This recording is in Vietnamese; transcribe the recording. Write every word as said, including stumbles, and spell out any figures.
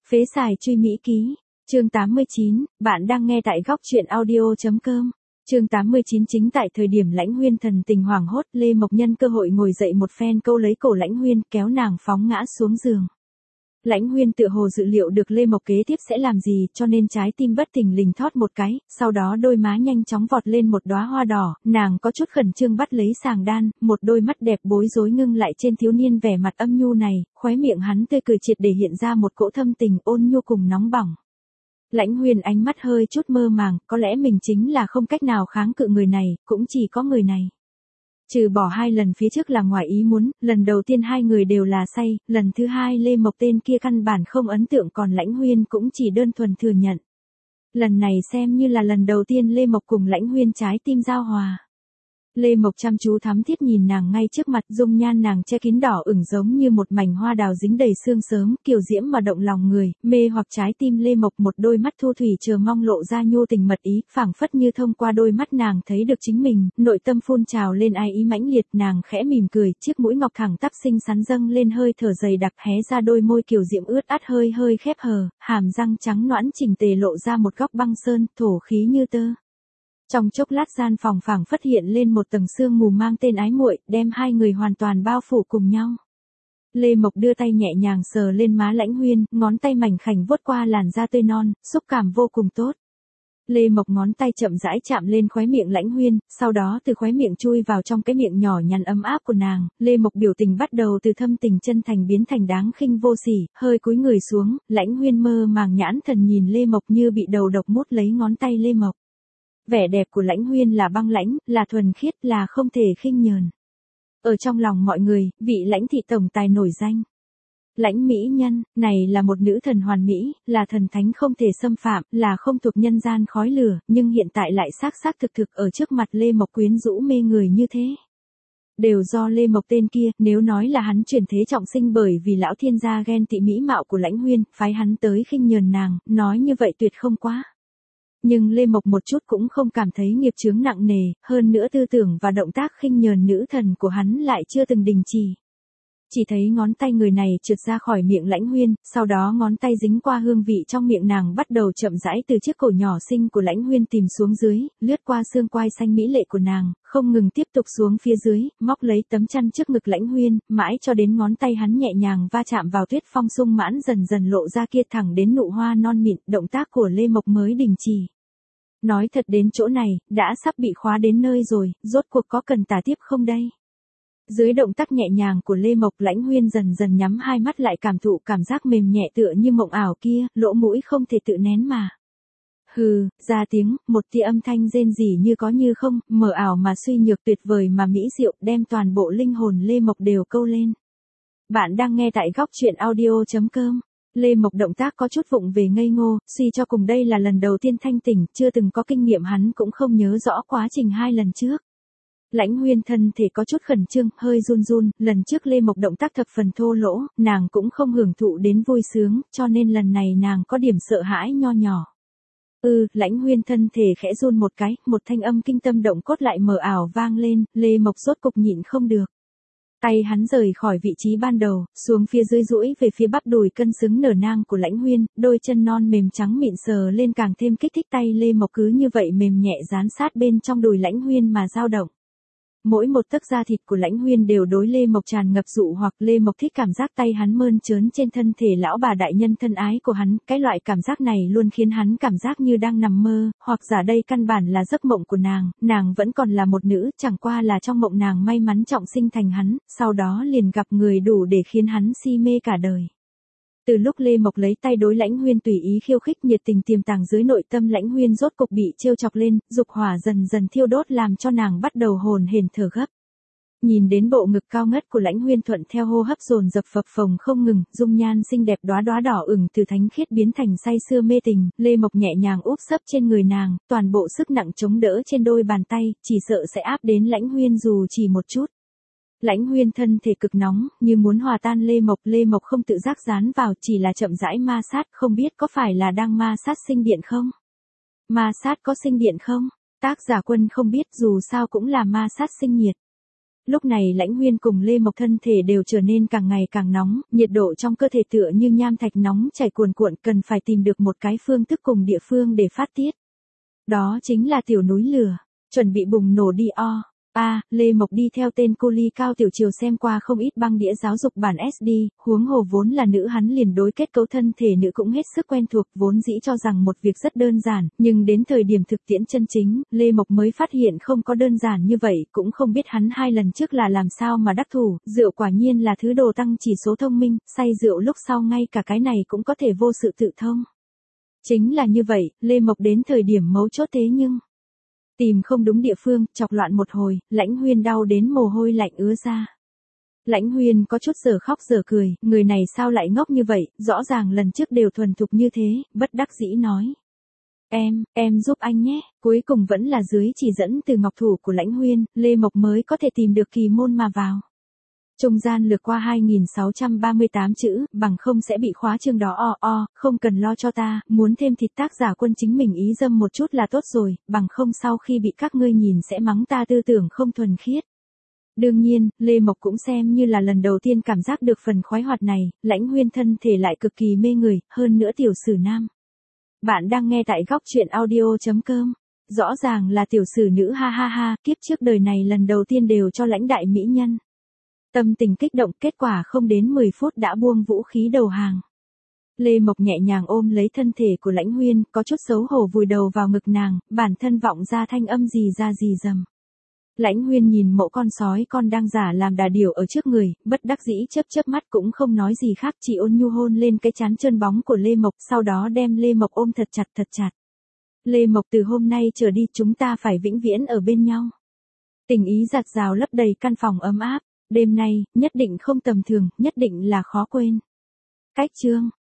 Phế xài truy Mỹ ký. Chương tám mươi chín, bạn đang nghe tại góc truyện audio.com. Chương tám mươi chín. Chính tại thời điểm Lãnh Huyên thần tình hoảng hốt, Lê Mộc nhân cơ hội ngồi dậy một phen câu lấy cổ Lãnh Huyên, kéo nàng phóng ngã xuống giường. Lãnh Huyên tựa hồ dự liệu được Lê Mộc kế tiếp sẽ làm gì, cho nên trái tim bất thình lình thót một cái, sau đó đôi má nhanh chóng vọt lên một đóa hoa đỏ, nàng có chút khẩn trương bắt lấy sàng đan, một đôi mắt đẹp bối rối ngưng lại trên thiếu niên vẻ mặt âm nhu này, khóe miệng hắn tươi cười triệt để hiện ra một cỗ thâm tình ôn nhu cùng nóng bỏng. Lãnh Huyên ánh mắt hơi chút mơ màng, có lẽ mình chính là không cách nào kháng cự người này, cũng chỉ có người này. Trừ bỏ hai lần phía trước là ngoài ý muốn, lần đầu tiên hai người đều là say, lần thứ hai Lê Mộc tên kia căn bản không ấn tượng, còn Lãnh Huyên cũng chỉ đơn thuần thừa nhận. Lần này xem như là lần đầu tiên Lê Mộc cùng Lãnh Huyên trái tim giao hòa. Lê Mộc chăm chú thắm thiết nhìn nàng ngay trước mặt, dung nhan nàng che kín đỏ ửng giống như một mảnh hoa đào dính đầy sương sớm, kiều diễm mà động lòng người, mê hoặc trái tim Lê Mộc. Một đôi mắt thu thủy chờ mong lộ ra nhu tình mật ý, phảng phất như thông qua đôi mắt nàng thấy được chính mình, nội tâm phun trào lên ai ý mãnh liệt, nàng khẽ mỉm cười, chiếc mũi ngọc thẳng tắp xinh xắn dâng lên hơi thở dày đặc hé ra đôi môi kiều diễm ướt át hơi hơi khép hờ, hàm răng trắng nõn chỉnh tề lộ ra một góc băng sơn, thổ khí như tơ. Trong chốc lát gian phòng phảng phất hiện lên một tầng sương mù mang tên ái muội, đem hai người hoàn toàn bao phủ cùng nhau. Lê Mộc đưa tay nhẹ nhàng sờ lên má Lãnh Huyên, ngón tay mảnh khảnh vuốt qua làn da tươi non, xúc cảm vô cùng tốt. Lê Mộc ngón tay chậm rãi chạm lên khóe miệng Lãnh Huyên, sau đó từ khóe miệng chui vào trong cái miệng nhỏ nhắn ấm áp của nàng. Lê Mộc biểu tình bắt đầu từ thâm tình chân thành biến thành đáng khinh vô sỉ, hơi cúi người xuống, Lãnh Huyên mơ màng nhãn thần nhìn Lê Mộc như bị đầu độc mút lấy ngón tay Lê Mộc. Vẻ đẹp của Lãnh Huyên là băng lãnh, là thuần khiết, là không thể khinh nhờn. Ở trong lòng mọi người, vị Lãnh thị tổng tài nổi danh. Lãnh mỹ nhân, này là một nữ thần hoàn mỹ, là thần thánh không thể xâm phạm, là không thuộc nhân gian khói lửa, nhưng hiện tại lại xác xác thực thực ở trước mặt Lê Mộc quyến rũ mê người như thế. Đều do Lê Mộc tên kia, nếu nói là hắn chuyển thế trọng sinh bởi vì lão thiên gia ghen tị mỹ mạo của Lãnh Huyên, phái hắn tới khinh nhờn nàng, nói như vậy tuyệt không quá. Nhưng Lê Mộc một chút cũng không cảm thấy nghiệp chướng nặng nề, hơn nữa tư tưởng và động tác khinh nhờn nữ thần của hắn lại chưa từng đình chỉ. Chỉ thấy ngón tay người này trượt ra khỏi miệng Lãnh Huyên, sau đó ngón tay dính qua hương vị trong miệng nàng bắt đầu chậm rãi từ chiếc cổ nhỏ xinh của Lãnh Huyên tìm xuống dưới, lướt qua xương quai xanh mỹ lệ của nàng, không ngừng tiếp tục xuống phía dưới, móc lấy tấm chăn trước ngực Lãnh Huyên, mãi cho đến ngón tay hắn nhẹ nhàng va chạm vào tuyết phong sung mãn dần dần lộ ra kia thẳng đến nụ hoa non mịn, động tác của Lê Mộc mới đình chỉ. Nói thật đến chỗ này, đã sắp bị khóa đến nơi rồi, rốt cuộc có cần tả tiếp không đây? Dưới động tác nhẹ nhàng của Lê Mộc, Lãnh Huyên dần dần nhắm hai mắt lại cảm thụ cảm giác mềm nhẹ tựa như mộng ảo kia, lỗ mũi không thể tự nén mà. Hừ, ra tiếng, một tia âm thanh rên rỉ như có như không, mờ ảo mà suy nhược tuyệt vời mà mỹ diệu, đem toàn bộ linh hồn Lê Mộc đều câu lên. Bạn đang nghe tại góc truyện audio.com. Lê Mộc động tác có chút vụng về ngây ngô, suy cho cùng đây là lần đầu tiên thanh tỉnh, chưa từng có kinh nghiệm hắn cũng không nhớ rõ quá trình hai lần trước. Lãnh Huyên thân thể có chút khẩn trương, hơi run run, lần trước Lê Mộc động tác thập phần thô lỗ, nàng cũng không hưởng thụ đến vui sướng, cho nên lần này nàng có điểm sợ hãi nho nhỏ. Ừ, Lãnh Huyên thân thể khẽ run một cái, một thanh âm kinh tâm động cốt lại mờ ảo vang lên, Lê Mộc rốt cục nhịn không được. Tay hắn rời khỏi vị trí ban đầu, xuống phía dưới duỗi về phía bắp đùi cân xứng nở nang của Lãnh Huyên, đôi chân non mềm trắng mịn sờ lên càng thêm kích thích, tay Lê Mộc cứ như vậy mềm nhẹ dán sát bên trong đùi Lãnh Huyên mà dao động. Mỗi một tấc da thịt của Lãnh Huyên đều đối Lê Mộc tràn ngập dụ hoặc. Lê Mộc thích cảm giác tay hắn mơn trớn trên thân thể lão bà đại nhân thân ái của hắn, cái loại cảm giác này luôn khiến hắn cảm giác như đang nằm mơ, hoặc giả đây căn bản là giấc mộng của nàng, nàng vẫn còn là một nữ, chẳng qua là trong mộng nàng may mắn trọng sinh thành hắn, sau đó liền gặp người đủ để khiến hắn si mê cả đời. Từ lúc Lê Mộc lấy tay đối Lãnh Huyên tùy ý khiêu khích, nhiệt tình tiềm tàng dưới nội tâm Lãnh Huyên rốt cục bị trêu chọc lên, dục hỏa dần dần thiêu đốt làm cho nàng bắt đầu hồn hển thở gấp. Nhìn đến bộ ngực cao ngất của Lãnh Huyên thuận theo hô hấp dồn dập phập phồng không ngừng, dung nhan xinh đẹp đóa đóa đỏ ửng từ thánh khiết biến thành say sưa mê tình, Lê Mộc nhẹ nhàng úp sấp trên người nàng, toàn bộ sức nặng chống đỡ trên đôi bàn tay, chỉ sợ sẽ áp đến Lãnh Huyên dù chỉ một chút. Lãnh Huyên thân thể cực nóng, như muốn hòa tan Lê Mộc, Lê Mộc không tự giác dán vào, chỉ là chậm rãi ma sát, không biết có phải là đang ma sát sinh điện không? Ma sát có sinh điện không? Tác giả Quân không biết, dù sao cũng là ma sát sinh nhiệt. Lúc này Lãnh Huyên cùng Lê Mộc thân thể đều trở nên càng ngày càng nóng, nhiệt độ trong cơ thể tựa như nham thạch nóng chảy cuồn cuộn, cần phải tìm được một cái phương thức cùng địa phương để phát tiết. Đó chính là tiểu núi lửa, chuẩn bị bùng nổ đi o. A, Lê Mộc đi theo tên cô Ly Cao Tiểu Triều xem qua không ít băng đĩa giáo dục bản ét đê, huống hồ vốn là nữ hắn liền đối kết cấu thân thể nữ cũng hết sức quen thuộc, vốn dĩ cho rằng một việc rất đơn giản, nhưng đến thời điểm thực tiễn chân chính, Lê Mộc mới phát hiện không có đơn giản như vậy, cũng không biết hắn hai lần trước là làm sao mà đắc thủ, rượu quả nhiên là thứ đồ tăng chỉ số thông minh, say rượu lúc sau ngay cả cái này cũng có thể vô sự tự thông. Chính là như vậy, Lê Mộc đến thời điểm mấu chốt thế nhưng tìm không đúng địa phương, chọc loạn một hồi, Lãnh Huyên đau đến mồ hôi lạnh ứa ra. Lãnh Huyên có chút giờ khóc giờ cười, người này sao lại ngốc như vậy, rõ ràng lần trước đều thuần thục như thế, bất đắc dĩ nói. Em, em giúp anh nhé, cuối cùng vẫn là dưới chỉ dẫn từ ngọc thủ của Lãnh Huyên, Lê Mộc mới có thể tìm được kỳ môn mà vào. Trung gian lược qua hai nghìn sáu trăm ba mươi tám chữ, bằng không sẽ bị khóa chương đó o o, không cần lo cho ta, muốn thêm thịt tác giả quân chính mình ý dâm một chút là tốt rồi, bằng không sau khi bị các ngươi nhìn sẽ mắng ta tư tưởng không thuần khiết. Đương nhiên, Lê Mộc cũng xem như là lần đầu tiên cảm giác được phần khoái hoạt này, Lãnh Huyên thân thể lại cực kỳ mê người, hơn nữa tiểu sử nam. Bạn đang nghe tại góc truyện audio chấm com. Rõ ràng là tiểu sử nữ ha ha ha, kiếp trước đời này lần đầu tiên đều cho lãnh đại mỹ nhân. Tâm tình kích động, kết quả không đến mười phút đã buông vũ khí đầu hàng. Lê Mộc nhẹ nhàng ôm lấy thân thể của Lãnh Huyên, có chút xấu hổ vùi đầu vào ngực nàng, bản thân vọng ra thanh âm gì ra gì dầm. Lãnh Huyên nhìn mẫu con sói con đang giả làm đà điểu ở trước người, bất đắc dĩ chớp chớp mắt cũng không nói gì khác, chỉ ôn nhu hôn lên cái trán trơn bóng của Lê Mộc, sau đó đem Lê Mộc ôm thật chặt thật chặt. Lê Mộc, từ hôm nay trở đi chúng ta phải vĩnh viễn ở bên nhau. Tình ý giạt rào lấp đầy căn phòng ấm áp. Đêm nay, nhất định không tầm thường, nhất định là khó quên. Cách chương